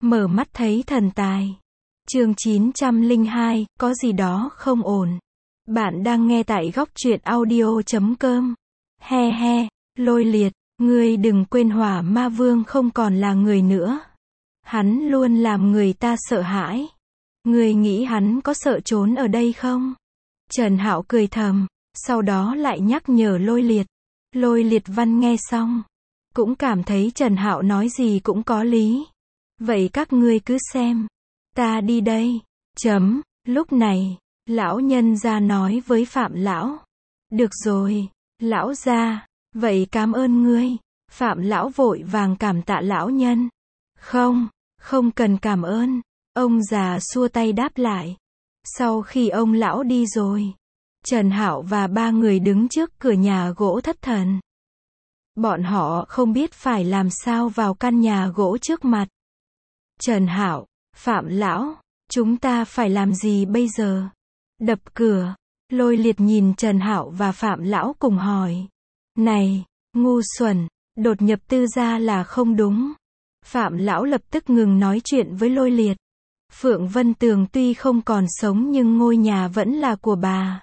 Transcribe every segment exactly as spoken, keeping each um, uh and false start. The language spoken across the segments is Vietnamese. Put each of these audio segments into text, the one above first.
Mở mắt thấy thần tài. Chương chín trăm lẻ hai, có gì đó không ổn. Bạn đang nghe tại góc truyện audio chấm com. He he, Lôi Liệt, ngươi đừng quên Hỏa Ma Vương không còn là người nữa. Hắn luôn làm người ta sợ hãi. Ngươi nghĩ hắn có sợ trốn ở đây không? Trần Hạo cười thầm, sau đó lại nhắc nhở Lôi Liệt. Lôi Liệt Văn nghe xong, cũng cảm thấy Trần Hạo nói gì cũng có lý. Vậy các ngươi cứ xem. Ta đi đây. Chấm. Lúc này, lão nhân gia nói với Phạm lão. Được rồi, lão gia, vậy cảm ơn ngươi. Phạm lão vội vàng cảm tạ lão nhân. Không, không cần cảm ơn. Ông già xua tay đáp lại. Sau khi ông lão đi rồi, Trần Hạo và ba người đứng trước cửa nhà gỗ thất thần. Bọn họ không biết phải làm sao vào căn nhà gỗ trước mặt. Trần Hạo, Phạm lão, chúng ta phải làm gì bây giờ? Đập cửa. Lôi Liệt nhìn Trần Hạo và Phạm lão cùng hỏi. Này, ngu xuẩn, đột nhập tư gia là không đúng. Phạm lão lập tức ngừng nói chuyện với Lôi Liệt. Phượng Vân Tường tuy không còn sống nhưng ngôi nhà vẫn là của bà.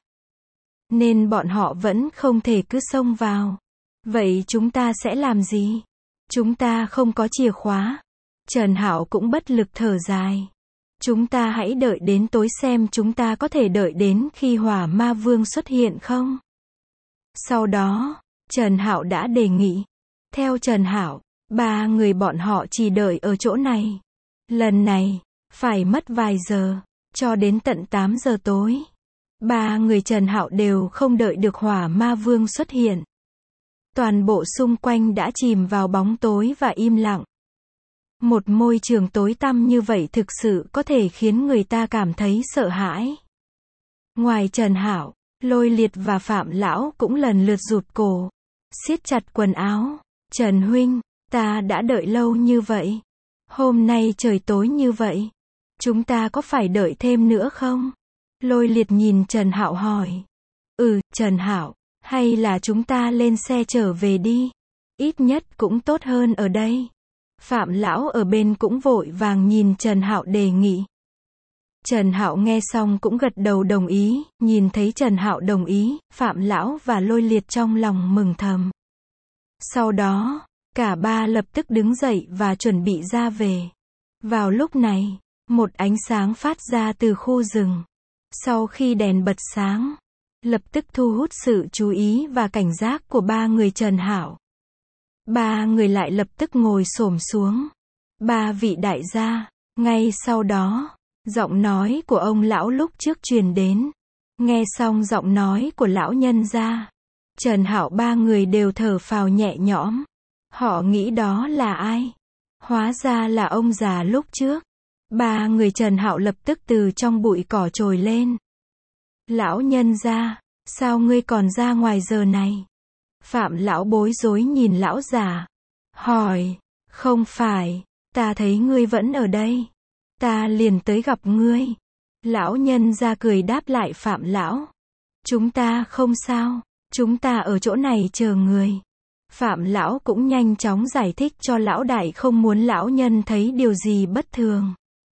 Nên bọn họ vẫn không thể cứ xông vào. Vậy chúng ta sẽ làm gì? Chúng ta không có chìa khóa. Trần Hạo cũng bất lực thở dài. Chúng ta hãy đợi đến tối xem chúng ta có thể đợi đến khi Hỏa Ma Vương xuất hiện không? Sau đó, Trần Hạo đã đề nghị. Theo Trần Hạo, ba người bọn họ chỉ đợi ở chỗ này. Lần này, phải mất vài giờ, cho đến tận tám giờ tối. Ba người Trần Hạo đều không đợi được Hỏa Ma Vương xuất hiện. Toàn bộ xung quanh đã chìm vào bóng tối và im lặng. Một môi trường tối tăm như vậy thực sự có thể khiến người ta cảm thấy sợ hãi. Ngoài Trần Hạo, Lôi Liệt và Phạm lão cũng lần lượt rụt cổ, siết chặt quần áo. Trần huynh, ta đã đợi lâu như vậy. Hôm nay trời tối như vậy, chúng ta có phải đợi thêm nữa không? Lôi Liệt nhìn Trần Hạo hỏi. Ừ, Trần Hạo, hay là chúng ta lên xe trở về đi. Ít nhất cũng tốt hơn ở đây. Phạm lão ở bên cũng vội vàng nhìn Trần Hạo đề nghị. Trần Hạo nghe xong cũng gật đầu đồng ý. Nhìn thấy Trần Hạo đồng ý, Phạm lão và Lôi Liệt trong lòng mừng thầm. Sau đó, cả ba lập tức đứng dậy và chuẩn bị ra về. Vào lúc này, một ánh sáng phát ra từ khu rừng. Sau khi đèn bật sáng, lập tức thu hút sự chú ý và cảnh giác của ba người Trần Hạo. Ba người lại lập tức ngồi xổm xuống. Ba vị đại gia. Ngay sau đó, giọng nói của ông lão lúc trước truyền đến. Nghe xong giọng nói của lão nhân gia, Trần Hạo ba người đều thở phào nhẹ nhõm. Họ nghĩ đó là ai? Hóa ra là ông già lúc trước. Ba người Trần Hạo lập tức từ trong bụi cỏ trồi lên. Lão nhân gia, sao ngươi còn ra ngoài giờ này? Phạm lão bối rối nhìn lão già. Hỏi, không phải, ta thấy ngươi vẫn ở đây. Ta liền tới gặp ngươi. Lão nhân gia cười đáp lại Phạm lão. Chúng ta không sao, chúng ta ở chỗ này chờ người. Phạm lão cũng nhanh chóng giải thích cho lão đại không muốn lão nhân thấy điều gì bất thường.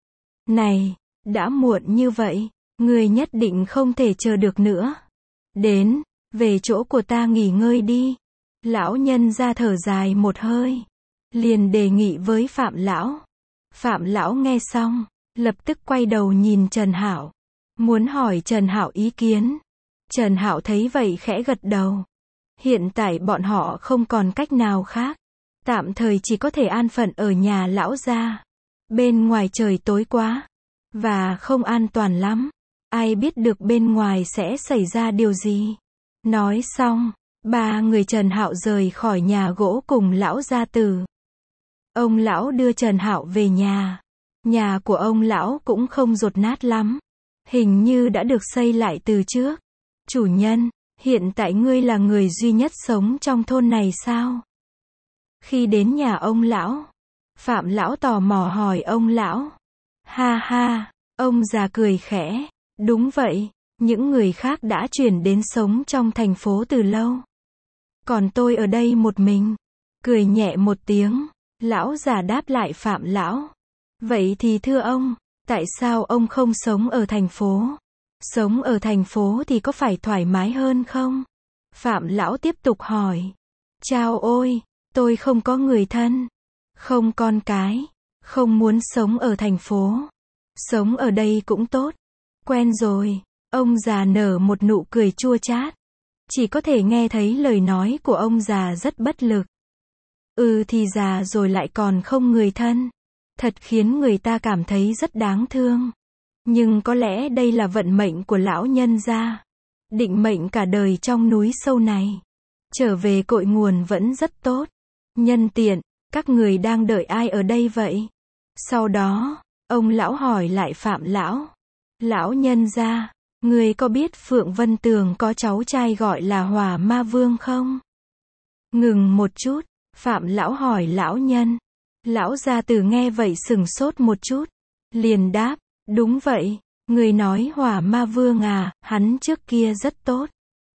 Này, đã muộn như vậy, ngươi nhất định không thể chờ được nữa. Đến, về chỗ của ta nghỉ ngơi đi. Lão nhân ra thở dài một hơi, liền đề nghị với Phạm lão. Phạm lão nghe xong, lập tức quay đầu nhìn Trần Hạo, muốn hỏi Trần Hạo ý kiến. Trần Hạo thấy vậy khẽ gật đầu. Hiện tại bọn họ không còn cách nào khác, tạm thời chỉ có thể an phận ở nhà lão gia. Bên ngoài trời tối quá, và không an toàn lắm. Ai biết được bên ngoài sẽ xảy ra điều gì. Nói xong, ba người Trần Hạo rời khỏi nhà gỗ cùng lão gia tử. Ông lão đưa Trần Hạo về nhà. Nhà của ông lão cũng không dột nát lắm. Hình như đã được xây lại từ trước. Chủ nhân, hiện tại ngươi là người duy nhất sống trong thôn này sao? Khi đến nhà ông lão, Phạm lão tò mò hỏi ông lão. Ha ha, ông già cười khẽ. Đúng vậy, những người khác đã chuyển đến sống trong thành phố từ lâu. Còn tôi ở đây một mình. Cười nhẹ một tiếng, lão già đáp lại Phạm lão. Vậy thì thưa ông, tại sao ông không sống ở thành phố? Sống ở thành phố thì có phải thoải mái hơn không? Phạm lão tiếp tục hỏi. Chao ôi, tôi không có người thân, không con cái, không muốn sống ở thành phố. Sống ở đây cũng tốt. Quen rồi. Ông già nở một nụ cười chua chát. Chỉ có thể nghe thấy lời nói của ông già rất bất lực. Ừ thì già rồi lại còn không người thân. Thật khiến người ta cảm thấy rất đáng thương. Nhưng có lẽ đây là vận mệnh của lão nhân gia. Định mệnh cả đời trong núi sâu này. Trở về cội nguồn vẫn rất tốt. Nhân tiện, các người đang đợi ai ở đây vậy? Sau đó, ông lão hỏi lại Phạm lão. Lão nhân gia, người có biết Phượng Vân Tường có cháu trai gọi là Hỏa Ma Vương không? Ngừng một chút, Phạm lão hỏi lão nhân. Lão gia tử nghe vậy sửng sốt một chút. Liền đáp, đúng vậy, người nói Hỏa Ma Vương à, hắn trước kia rất tốt.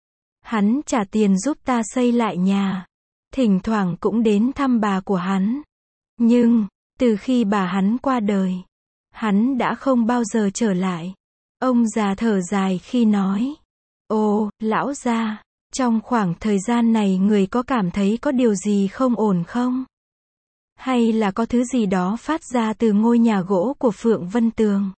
Hắn trả tiền giúp ta xây lại nhà. Thỉnh thoảng cũng đến thăm bà của hắn. Nhưng, từ khi bà hắn qua đời, hắn đã không bao giờ trở lại. Ông già thở dài khi nói. Ồ, lão gia, trong khoảng thời gian này người có cảm thấy có điều gì không ổn không? Hay là có thứ gì đó phát ra từ ngôi nhà gỗ của Phượng Vân Tường?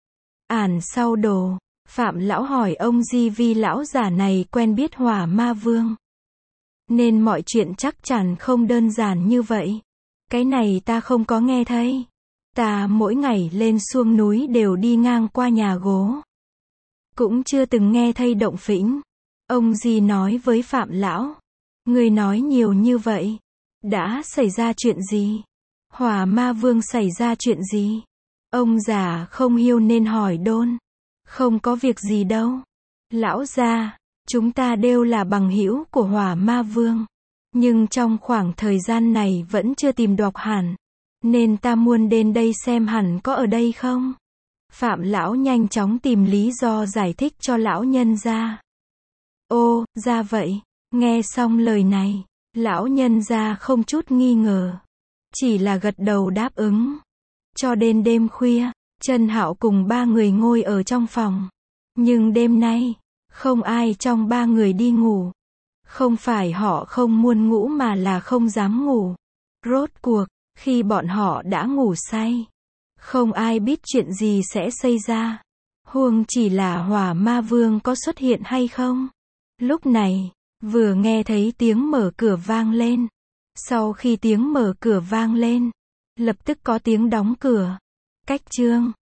Ản sau đồ, Phạm lão hỏi ông Di Vi lão già này quen biết Hỏa Ma Vương. Nên mọi chuyện chắc chắn không đơn giản như vậy. Cái này ta không có nghe thấy. Ta mỗi ngày lên xuông núi đều đi ngang qua nhà gỗ. Cũng chưa từng nghe thấy động phĩnh. Ông Di nói với Phạm lão. Người nói nhiều như vậy. Đã xảy ra chuyện gì? Hỏa Ma Vương xảy ra chuyện gì? Ông già không hiếu nên hỏi đôn. Không có việc gì đâu. Lão gia, chúng ta đều là bằng hữu của Hỏa Ma Vương. Nhưng trong khoảng thời gian này vẫn chưa tìm đọc hẳn. Nên ta muốn đến đây xem hẳn có ở đây không? Phạm lão nhanh chóng tìm lý do giải thích cho lão nhân gia. Ô, ra vậy. Nghe xong lời này, lão nhân gia không chút nghi ngờ. Chỉ là gật đầu đáp ứng. Cho đến đêm khuya, Trần Hạo cùng ba người ngồi ở trong phòng. Nhưng đêm nay, không ai trong ba người đi ngủ. Không phải họ không muốn ngủ mà là không dám ngủ. Rốt cuộc, khi bọn họ đã ngủ say, không ai biết chuyện gì sẽ xảy ra. Huống chỉ là Hỏa Ma Vương có xuất hiện hay không. Lúc này, vừa nghe thấy tiếng mở cửa vang lên. Sau khi tiếng mở cửa vang lên, lập tức có tiếng đóng cửa. Cách chương